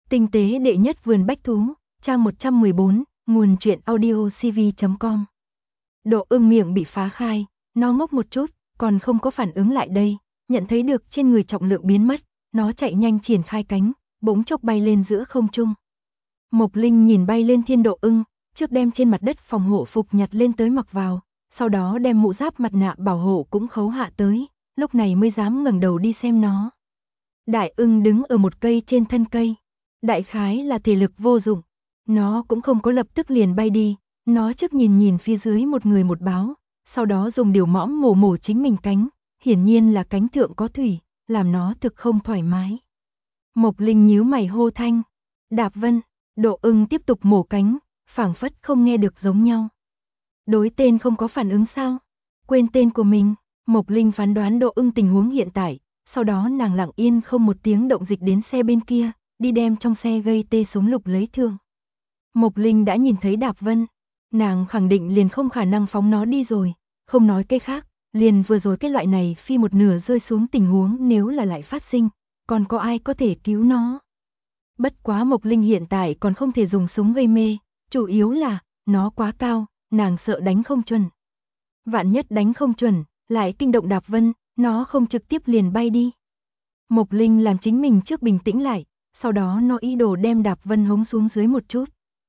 Tinh tế đệ nhất vườn bách thú, trang 114, nguồn truyện audio cv.com. Độ Ưng miệng bị phá khai, nó ngốc một chút, còn không có phản ứng lại đây, nhận thấy được trên người trọng lượng biến mất, nó chạy nhanh triển khai cánh, bỗng chốc bay lên giữa không trung. Mộc Linh nhìn bay lên thiên Độ Ưng, trước đem trên mặt đất phòng hộ phục nhặt lên tới mặc vào, sau đó đem mũ giáp mặt nạ bảo hộ cũng khấu hạ tới, lúc này mới dám ngẩng đầu đi xem nó. Đại ưng đứng ở một cây trên thân cây, đại khái là thể lực vô dụng, nó cũng không có lập tức liền bay đi, nó trước nhìn nhìn phía dưới một người một báo, sau đó dùng điều mõm mổ mổ chính mình cánh, hiển nhiên là cánh thượng có thủy, làm nó thực không thoải mái. Mộc Linh nhíu mày hô thanh, Đạp Vân. Độ Ưng tiếp tục mổ cánh, phảng phất không nghe được giống nhau. Đối tên không có phản ứng sao? Quên tên của mình. Mộc Linh phán đoán Độ Ưng tình huống hiện tại, sau đó nàng lặng yên không một tiếng động dịch đến xe bên kia, đi đem trong xe gây tê súng lục lấy thương. Mộc Linh đã nhìn thấy Đạp Vân, nàng khẳng định liền không khả năng phóng nó đi rồi, không nói cái khác, liền vừa rồi cái loại này phi một nửa rơi xuống tình huống nếu là lại phát sinh, còn có ai có thể cứu nó? Bất quá Mộc Linh hiện tại còn không thể dùng súng gây mê, chủ yếu là, nó quá cao, nàng sợ đánh không chuẩn. Vạn nhất đánh không chuẩn, lại kinh động Đạp Vân, nó không trực tiếp liền bay đi. Mộc Linh làm chính mình trước bình tĩnh lại, sau đó nó ý đồ đem Đạp Vân hống xuống dưới một chút.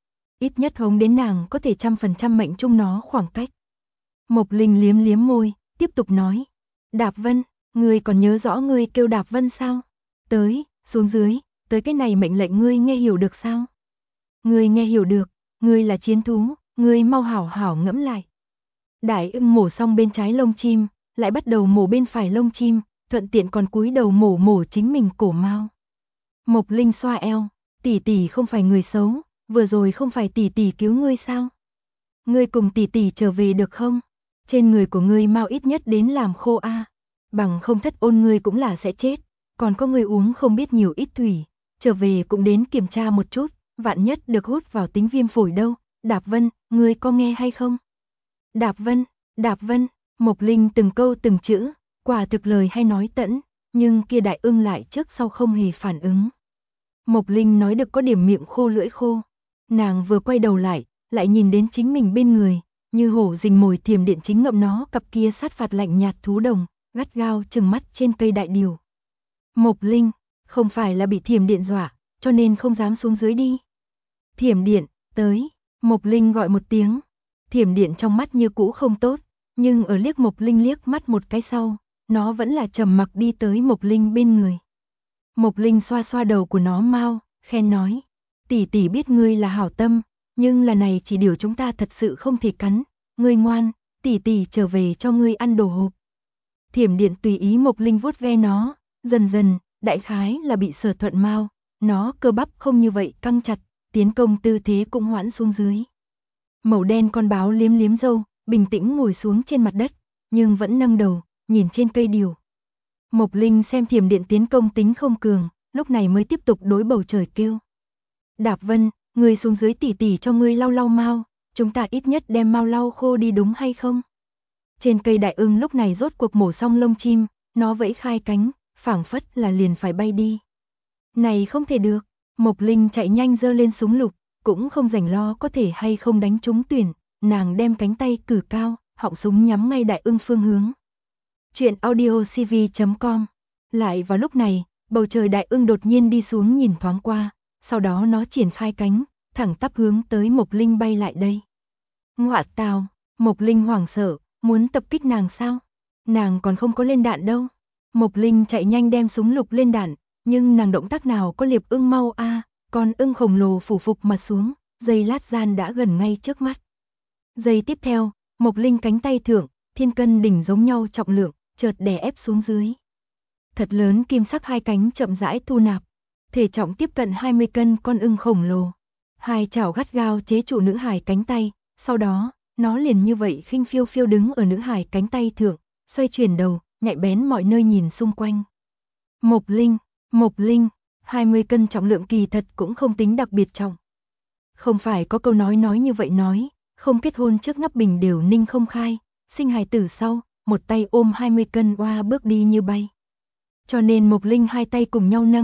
Ít nhất hống đến nàng có thể 100% mệnh chung nó khoảng cách. Mộc Linh liếm liếm môi, tiếp tục nói. Đạp Vân, ngươi còn nhớ rõ ngươi kêu Đạp Vân sao? Tới, xuống dưới. Tới cái này mệnh lệnh ngươi nghe hiểu được sao? Ngươi nghe hiểu được, ngươi là chiến thú, ngươi mau hảo hảo ngẫm lại. Đại ưng mổ xong bên trái lông chim, lại bắt đầu mổ bên phải lông chim, thuận tiện còn cúi đầu mổ chính mình cổ mao. Mộc Linh xoa eo, tỷ tỷ không phải người xấu, vừa rồi không phải tỷ tỷ cứu ngươi sao? Ngươi cùng tỷ tỷ trở về được không? Trên người của ngươi mau ít nhất đến làm khô a, bằng không Thất Ôn ngươi cũng là sẽ chết, còn có ngươi uống không biết nhiều ít thủy. Trở về cũng đến kiểm tra một chút, vạn nhất được hút vào tính viêm phổi đâu. Đạp Vân, ngươi có nghe hay không? Đạp Vân, Mộc Linh từng câu từng chữ, quả thực lời hay nói tẫn, nhưng kia đại ưng lại trước sau không hề phản ứng. Mộc Linh nói được có điểm miệng khô lưỡi khô, nàng vừa quay đầu lại nhìn đến chính mình bên người, như hổ rình mồi Thiểm Điện chính ngậm nó cặp kia sát phạt lạnh nhạt thú đồng, gắt gao trừng mắt trên cây đại điều. Mộc Linh, không phải là bị Thiểm Điện dọa, cho nên không dám xuống dưới đi. Thiểm Điện, tới, Mộc Linh gọi một tiếng. Thiểm Điện trong mắt như cũ không tốt, nhưng ở liếc Mộc Linh liếc mắt một cái sau, nó vẫn là trầm mặc đi tới Mộc Linh bên người. Mộc Linh xoa xoa đầu của nó mau, khen nói, tỷ tỷ biết ngươi là hảo tâm, nhưng lần này chỉ điều chúng ta thật sự không thể cắn, ngươi ngoan, tỷ tỷ trở về cho ngươi ăn đồ hộp. Thiểm Điện tùy ý Mộc Linh vuốt ve nó, dần dần, đại khái là bị Sở Thuận mau, nó cơ bắp không như vậy căng chặt, tiến công tư thế cũng hoãn xuống dưới. Màu đen con báo liếm liếm râu, bình tĩnh ngồi xuống trên mặt đất, nhưng vẫn nâng đầu, nhìn trên cây điều. Mộc Linh xem Thiểm Điện tiến công tính không cường, lúc này mới tiếp tục đối bầu trời kêu. Đạp Vân, ngươi xuống dưới tỉ tỉ cho ngươi lau lau mau, chúng ta ít nhất đem mau lau khô đi đúng hay không? Trên cây đại ưng lúc này rốt cuộc mổ xong lông chim, nó vẫy khai cánh, phảng phất là liền phải bay đi. Này không thể được, Mộc Linh chạy nhanh giơ lên súng lục, cũng không rảnh lo có thể hay không đánh trúng tuyển, nàng đem cánh tay cử cao, họng súng nhắm ngay đại ưng phương hướng. Chuyện audio cv.com. Lại vào lúc này, bầu trời đại ưng đột nhiên đi xuống nhìn thoáng qua, sau đó nó triển khai cánh, thẳng tắp hướng tới Mộc Linh bay lại đây. Ngọa tào, Mộc Linh hoảng sợ, muốn tập kích nàng sao? Nàng còn không có lên đạn đâu. Mộc Linh chạy nhanh đem súng lục lên đạn, nhưng nàng động tác nào có liệp ưng mau a, con ưng khổng lồ phủ phục mặt xuống, giây lát gian đã gần ngay trước mắt. Giây tiếp theo, Mộc Linh cánh tay thượng, thiên cân đỉnh giống nhau trọng lượng, chợt đè ép xuống dưới. Thật lớn kim sắc hai cánh chậm rãi thu nạp, thể trọng tiếp cận 20 cân con ưng khổng lồ. Hai chảo gắt gao chế trụ nữ hải cánh tay, sau đó, nó liền như vậy khinh phiêu phiêu đứng ở nữ hải cánh tay thượng, xoay chuyển đầu, nhạy bén mọi nơi nhìn xung quanh. Mộc Linh, 20 cân trọng lượng kỳ thật cũng không tính đặc biệt trọng. Không phải có câu nói như vậy nói, không kết hôn trước ngắp bình đều ninh không khai, sinh hài tử sau, một tay ôm 20 cân oa bước đi như bay. Cho nên Mộc Linh hai tay cùng nhau nâng,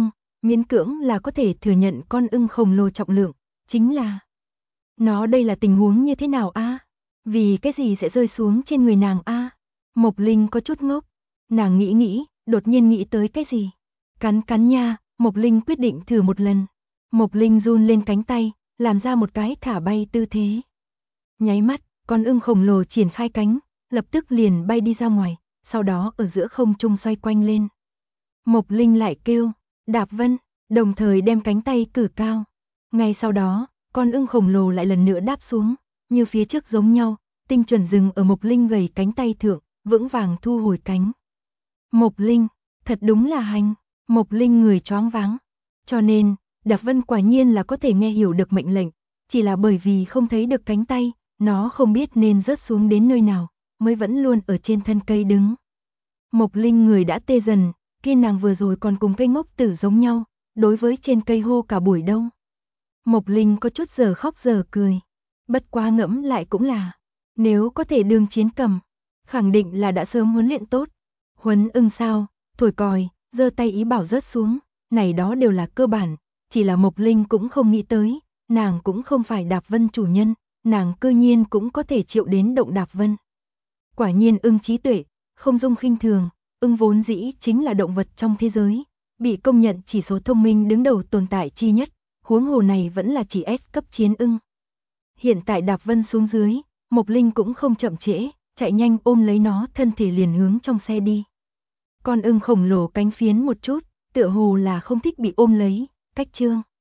miễn cưỡng là có thể thừa nhận con ưng khổng lồ trọng lượng, chính là nó đây là tình huống như thế nào a? Vì cái gì sẽ rơi xuống trên người nàng a? Mộc Linh có chút ngốc, nàng nghĩ, đột nhiên nghĩ tới cái gì. Cắn cắn nha, Mộc Linh quyết định thử một lần. Mộc Linh run lên cánh tay, làm ra một cái thả bay tư thế. Nháy mắt, con ưng khổng lồ triển khai cánh, lập tức liền bay đi ra ngoài, sau đó ở giữa không trung xoay quanh lên. Mộc Linh lại kêu, Đạp Vân, đồng thời đem cánh tay cử cao. Ngay sau đó, con ưng khổng lồ lại lần nữa đáp xuống, như phía trước giống nhau, tinh chuẩn dừng ở Mộc Linh gầy cánh tay thượng, vững vàng thu hồi cánh. Mộc Linh, thật đúng là hành, Mộc Linh người choáng váng. Cho nên, Đạp Vân quả nhiên là có thể nghe hiểu được mệnh lệnh, chỉ là bởi vì không thấy được cánh tay, nó không biết nên rớt xuống đến nơi nào, mới vẫn luôn ở trên thân cây đứng. Mộc Linh người đã tê dần, kia nàng vừa rồi còn cùng cây ngốc tử giống nhau, đối với trên cây hô cả buổi đông. Mộc Linh có chút giờ khóc giờ cười, bất quá ngẫm lại cũng là, nếu có thể đương chiến cầm, khẳng định là đã sớm huấn luyện tốt. Huấn ưng sao, thổi còi, giơ tay ý bảo rớt xuống, này đó đều là cơ bản, chỉ là Mộc Linh cũng không nghĩ tới, nàng cũng không phải Đạp Vân chủ nhân, nàng cơ nhiên cũng có thể chịu đến động Đạp Vân. Quả nhiên ưng trí tuệ, không dung khinh thường, ưng vốn dĩ chính là động vật trong thế giới, bị công nhận chỉ số thông minh đứng đầu tồn tại chi nhất, huống hồ này vẫn là chỉ S cấp chiến ưng. Hiện tại Đạp Vân xuống dưới, Mộc Linh cũng không chậm trễ, chạy nhanh ôm lấy nó thân thể liền hướng trong xe đi. Con ưng khổng lồ cánh phiến một chút, tựa hồ là không thích bị ôm lấy, cách trương.